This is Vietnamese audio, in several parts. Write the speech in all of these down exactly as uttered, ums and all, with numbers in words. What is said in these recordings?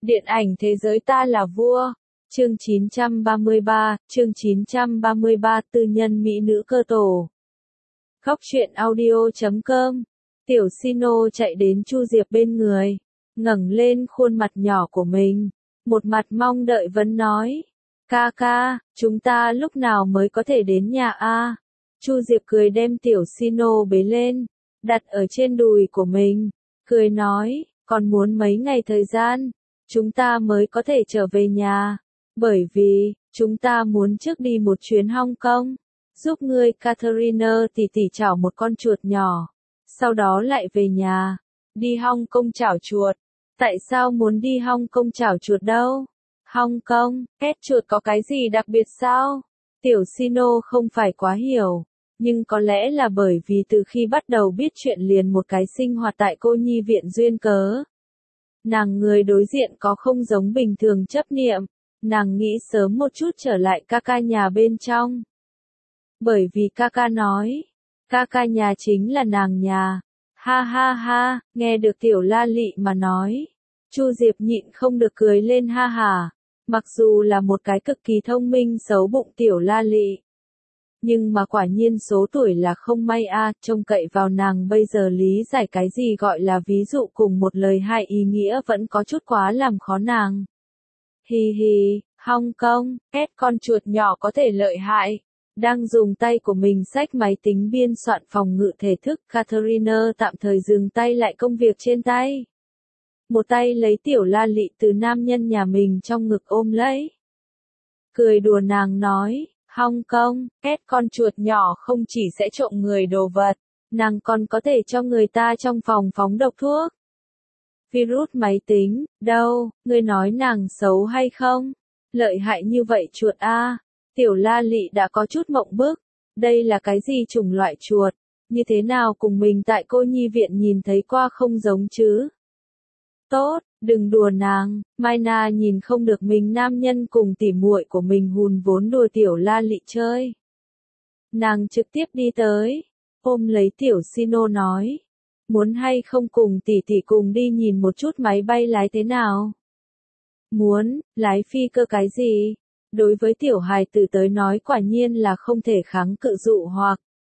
Điện ảnh thế giới ta là vua. Chương chín trăm ba mươi ba, chương chín trăm ba mươi ba tư nhân mỹ nữ cơ tổ. Khóc chuyện audio chấm com. Tiểu Sino chạy đến Chu Diệp bên người, ngẩng lên khuôn mặt nhỏ của mình, một mặt mong đợi vấn nói: "Ca ca, chúng ta lúc nào mới có thể đến nhà a?" Chu Diệp cười đem Tiểu Sino bế lên, đặt ở trên đùi của mình, cười nói: "Còn muốn mấy ngày thời gian, chúng ta mới có thể trở về nhà, bởi vì, chúng ta muốn trước đi một chuyến Hong Kong, giúp ngươi Catherine tỉ tỉ chảo một con chuột nhỏ, sau đó lại về nhà, đi Hong Kong chảo chuột." "Tại sao muốn đi Hong Kong chảo chuột đâu? Hong Kong, két chuột có cái gì đặc biệt sao?" Tiểu Sino không phải quá hiểu, nhưng có lẽ là bởi vì từ khi bắt đầu biết chuyện liền một cái sinh hoạt tại cô nhi viện duyên cớ. Nàng người đối diện có không giống bình thường chấp niệm, nàng nghĩ sớm một chút trở lại ca ca nhà bên trong. Bởi vì ca ca nói, ca ca nhà chính là nàng nhà. Ha ha ha, nghe được Tiểu La Lị mà nói, Chu Diệp nhịn không được cười lên ha hả. Mặc dù là một cái cực kỳ thông minh xấu bụng Tiểu La Lị, nhưng mà quả nhiên số tuổi là không may a, à, trông cậy vào nàng bây giờ lý giải cái gì gọi là ví dụ cùng một lời hai ý nghĩa vẫn có chút quá làm khó nàng. Hi hi, Hong Kong, két con chuột nhỏ có thể lợi hại. Đang dùng tay của mình xách máy tính biên soạn phòng ngự thể thức, Catherine tạm thời dừng tay lại công việc trên tay. Một tay lấy Tiểu La Lị từ nam nhân nhà mình trong ngực ôm lấy. Cười đùa nàng nói: "Hong Kong, két con chuột nhỏ không chỉ sẽ trộm người đồ vật, nàng còn có thể cho người ta trong phòng phóng độc thuốc. Virus máy tính, đâu, ngươi nói nàng xấu hay không? Lợi hại như vậy chuột a." Tiểu La Lị đã có chút mộng bức, đây là cái gì chủng loại chuột, như thế nào cùng mình tại cô nhi viện nhìn thấy qua không giống chứ? Tốt, đừng đùa nàng, Mai Na nhìn không được mình nam nhân cùng tỉ muội của mình hùn vốn đùa Tiểu La Lị chơi. Nàng trực tiếp đi tới, ôm lấy Tiểu Sino nói: "Muốn hay không cùng tỉ tỉ cùng đi nhìn một chút máy bay lái thế nào?" Muốn, lái phi cơ cái gì? Đối với tiểu hài tử tới nói quả nhiên là không thể kháng cự dụ hoặc.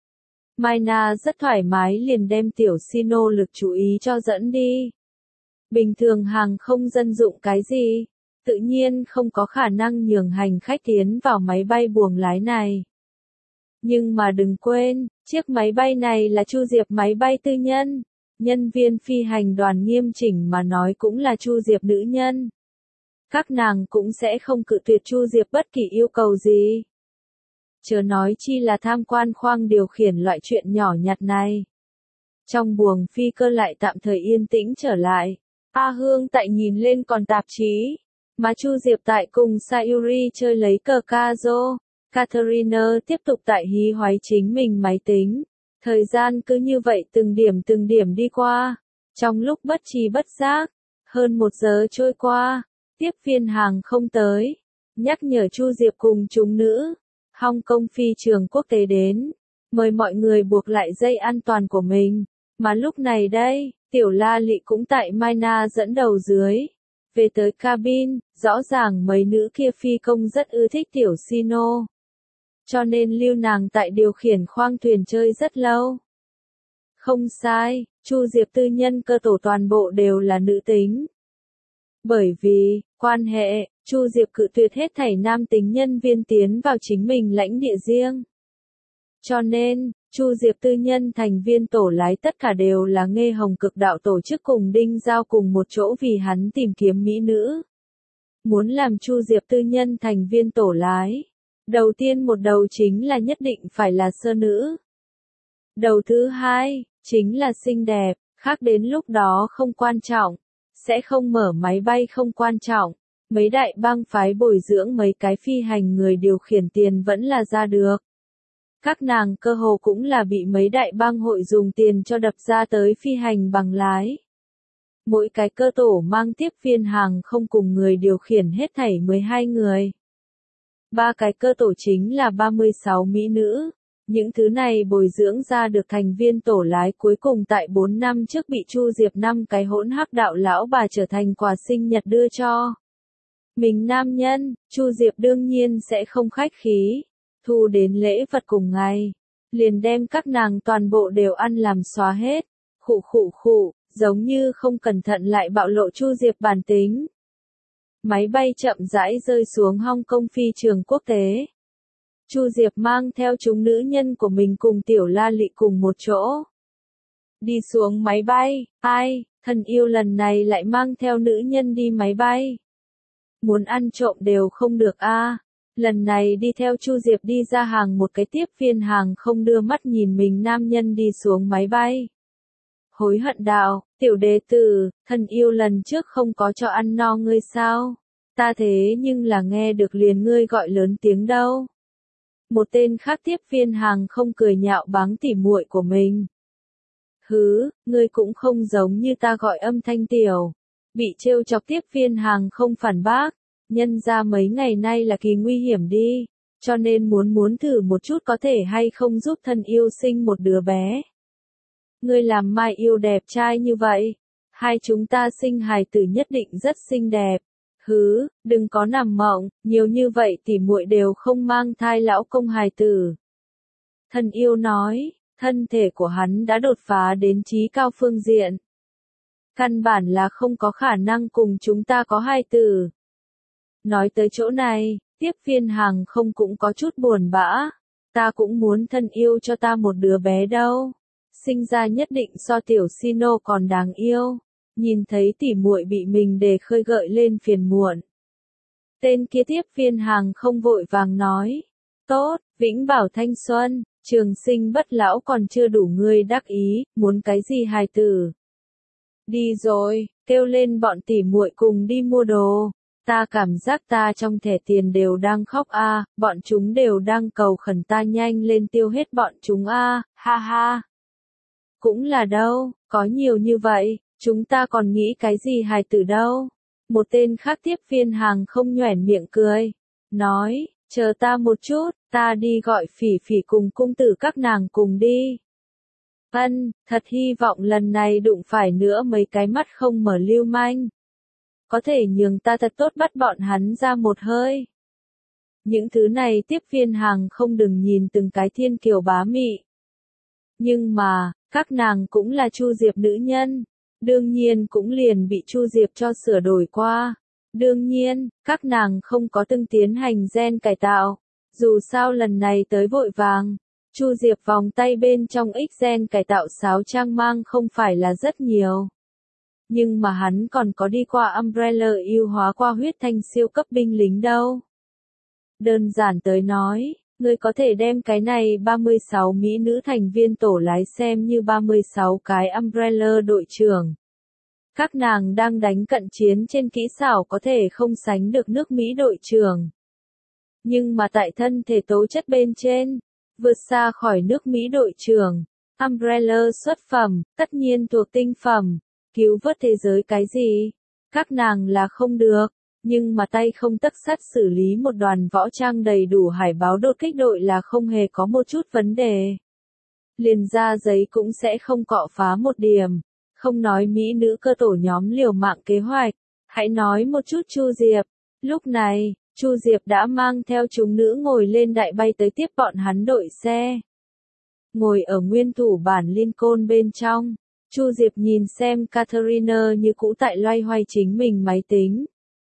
Mai Na rất thoải mái liền đem Tiểu Sino lực chú ý cho dẫn đi. Bình thường hàng không dân dụng cái gì, tự nhiên không có khả năng nhường hành khách tiến vào máy bay buồng lái này. Nhưng mà đừng quên, chiếc máy bay này là Chu Diệp máy bay tư nhân, nhân viên phi hành đoàn nghiêm chỉnh mà nói cũng là Chu Diệp nữ nhân. Các nàng cũng sẽ không cự tuyệt Chu Diệp bất kỳ yêu cầu gì. Chớ nói chi là tham quan khoang điều khiển loại chuyện nhỏ nhặt này. Trong buồng phi cơ lại tạm thời yên tĩnh trở lại. A Hương tại nhìn lên còn tạp chí, mà Chu Diệp tại cùng Sayuri chơi lấy cờ ca-rô. Catherine tiếp tục tại hí hoáy chính mình máy tính. Thời gian cứ như vậy từng điểm từng điểm đi qua. Trong lúc bất tri bất giác, hơn một giờ trôi qua. Tiếp viên hàng không tới, nhắc nhở Chu Diệp cùng chúng nữ, Hong Kong phi trường quốc tế đến, mời mọi người buộc lại dây an toàn của mình, mà lúc này đây, Tiểu La Lị cũng tại Mai Na dẫn đầu dưới, về tới cabin, rõ ràng mấy nữ kia phi công rất ưa thích Tiểu Sino, cho nên lưu nàng tại điều khiển khoang thuyền chơi rất lâu. Không sai, Chu Diệp tư nhân cơ tổ toàn bộ đều là nữ tính. Bởi vì, quan hệ, Chu Diệp cự tuyệt hết thảy nam tính nhân viên tiến vào chính mình lãnh địa riêng. Cho nên, Chu Diệp tư nhân thành viên tổ lái tất cả đều là Nghê Hồng Cực Đạo tổ chức cùng Đinh Giao cùng một chỗ vì hắn tìm kiếm mỹ nữ. Muốn làm Chu Diệp tư nhân thành viên tổ lái, đầu tiên một đầu chính là nhất định phải là sơ nữ. Đầu thứ hai, chính là xinh đẹp, khác đến lúc đó không quan trọng. Sẽ không mở máy bay không quan trọng, mấy đại bang phái bồi dưỡng mấy cái phi hành người điều khiển tiền vẫn là ra được. Các nàng cơ hồ cũng là bị mấy đại bang hội dùng tiền cho đập ra tới phi hành bằng lái. Mỗi cái cơ tổ mang tiếp viên hàng không cùng người điều khiển hết thảy mười hai người. Ba cái cơ tổ chính là ba mươi sáu mỹ nữ, Những thứ này bồi dưỡng ra được thành viên tổ lái cuối cùng tại bốn năm trước bị Chu Diệp năm cái hỗn hắc đạo lão bà trở thành quà sinh nhật đưa cho mình nam nhân. Chu Diệp đương nhiên sẽ không khách khí, thu đến lễ vật cùng ngày, liền đem các nàng toàn bộ đều ăn làm xóa hết. Khụ khụ khụ, giống như không cẩn thận lại bạo lộ Chu Diệp bản tính. Máy bay chậm rãi rơi xuống Hong Kong phi trường quốc tế. Chu Diệp mang theo chúng nữ nhân của mình cùng Tiểu La Lị cùng một chỗ. Đi xuống máy bay, ai, thân yêu lần này lại mang theo nữ nhân đi máy bay. Muốn ăn trộm đều không được a. À. Lần này đi theo Chu Diệp đi ra hàng một cái tiếp viên hàng không đưa mắt nhìn mình nam nhân đi xuống máy bay. Hối hận đạo, tiểu đệ tử, thân yêu lần trước không có cho ăn no ngươi sao? Ta thế nhưng là nghe được liền ngươi gọi lớn tiếng đâu. Một tên khác tiếp viên hàng không cười nhạo báng tỉ muội của mình. Hứ, ngươi cũng không giống như ta gọi âm thanh tiểu. Bị trêu chọc tiếp viên hàng không phản bác. Nhân ra mấy ngày nay là kỳ nguy hiểm đi. Cho nên muốn muốn thử một chút có thể hay không giúp thân yêu sinh một đứa bé. Ngươi làm mai yêu đẹp trai như vậy. Hai chúng ta sinh hài tử nhất định rất xinh đẹp. Hứ, đừng có nằm mộng, nhiều như vậy tỉ muội đều không mang thai lão công hài tử. Thân yêu nói, thân thể của hắn đã đột phá đến trí cao phương diện. Căn bản là không có khả năng cùng chúng ta có hài tử. Nói tới chỗ này, tiếp viên hàng không cũng có chút buồn bã. Ta cũng muốn thân yêu cho ta một đứa bé đâu. Sinh ra nhất định so tiểu Sino còn đáng yêu. Nhìn thấy tỉ muội bị mình đề khơi gợi lên phiền muộn. Tên kia tiếp viên hàng không vội vàng nói. Tốt, vĩnh bảo thanh xuân, trường sinh bất lão còn chưa đủ ngươi đắc ý, muốn cái gì hài tử. Đi rồi, kêu lên bọn tỉ muội cùng đi mua đồ. Ta cảm giác ta trong thẻ tiền đều đang khóc a, à, bọn chúng đều đang cầu khẩn ta nhanh lên tiêu hết bọn chúng a, à, ha ha. Cũng là đâu, có nhiều như vậy. Chúng ta còn nghĩ cái gì hài tử đâu. Một tên khác tiếp viên hàng không nhoẻn miệng cười. Nói, chờ ta một chút, ta đi gọi Phỉ Phỉ cùng cung tử các nàng cùng đi. Ân, thật hy vọng lần này đụng phải nữa mấy cái mắt không mở lưu manh. Có thể nhường ta thật tốt bắt bọn hắn ra một hơi. Những thứ này tiếp viên hàng không đừng nhìn từng cái thiên kiều bá mị. Nhưng mà, các nàng cũng là Chu Diệp nữ nhân. Đương nhiên cũng liền bị Chu Diệp cho sửa đổi qua. Đương nhiên, các nàng không có từng tiến hành gen cải tạo. Dù sao lần này tới vội vàng, Chu Diệp vòng tay bên trong X gen cải tạo sáo trang mang không phải là rất nhiều. Nhưng mà hắn còn có đi qua Umbrella yêu hóa qua huyết thanh siêu cấp binh lính đâu. Đơn giản tới nói, ngươi có thể đem cái này ba mươi sáu mỹ nữ thành viên tổ lái xem như ba mươi sáu cái Umbrella đội trưởng. Các nàng đang đánh cận chiến trên kỹ xảo có thể không sánh được nước Mỹ đội trưởng. Nhưng mà tại thân thể tố chất bên trên, vượt xa khỏi nước Mỹ đội trưởng. Umbrella xuất phẩm, tất nhiên thuộc tinh phẩm. Cứu vớt thế giới cái gì? Các nàng là không được. Nhưng mà tay không tấc sắt xử lý một đoàn võ trang đầy đủ hải báo đột kích đội là không hề có một chút vấn đề. Liền ra giấy cũng sẽ không cọ phá một điểm. Không nói mỹ nữ cơ tổ nhóm liều mạng kế hoạch. Hãy nói một chút Chu Diệp. Lúc này, Chu Diệp đã mang theo chúng nữ ngồi lên đại bay tới tiếp bọn hắn đội xe. Ngồi ở nguyên thủ bản Lincoln bên trong, Chu Diệp nhìn xem Catherine như cũ tại loay hoay chính mình máy tính.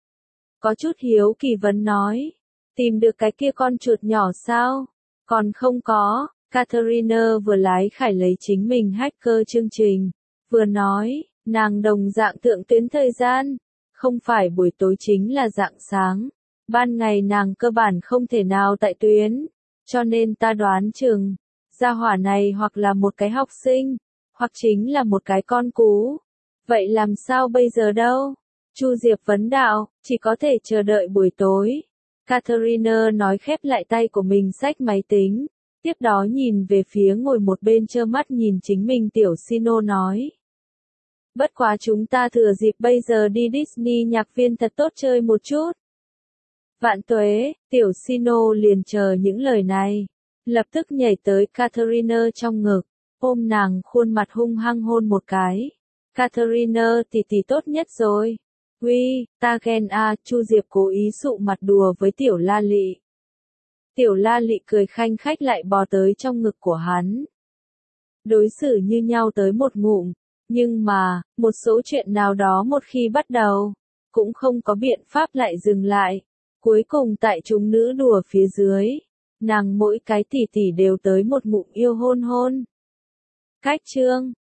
Có chút hiếu kỳ vấn nói, tìm được cái kia con chuột nhỏ sao? Còn không có, Catherine vừa lái khải lấy chính mình hacker chương trình, vừa nói, nàng đồng dạng thượng tuyến thời gian, không phải buổi tối chính là rạng sáng, ban ngày nàng cơ bản không thể nào tại tuyến, cho nên ta đoán chừng, gia hỏa này hoặc là một cái học sinh, hoặc chính là một cái con cú. Vậy làm sao bây giờ đâu? Chu Diệp vấn đạo, chỉ có thể chờ đợi buổi tối. Catherine nói khép lại tay của mình xách máy tính, tiếp đó nhìn về phía ngồi một bên trơ mắt nhìn chính mình tiểu Sino nói. Bất quá chúng ta thừa dịp bây giờ đi Disney nhạc viên thật tốt chơi một chút. Vạn tuế, tiểu Sino liền chờ những lời này. lập tức nhảy tới Catherine trong ngực, ôm nàng khuôn mặt hung hăng hôn một cái. Catherine tỷ tỷ tốt nhất rồi. Uy, ta ghen à, Chu Diệp cố ý sụ mặt đùa với tiểu La Lị. Tiểu La Lị cười khanh khách lại bò tới trong ngực của hắn. Đối xử như nhau tới một ngụm, nhưng mà, một số chuyện nào đó một khi bắt đầu, cũng không có biện pháp lại dừng lại. Cuối cùng tại chúng nữ đùa phía dưới, nàng mỗi cái tỷ tỷ đều tới một ngụm yêu hôn hôn. Cách chương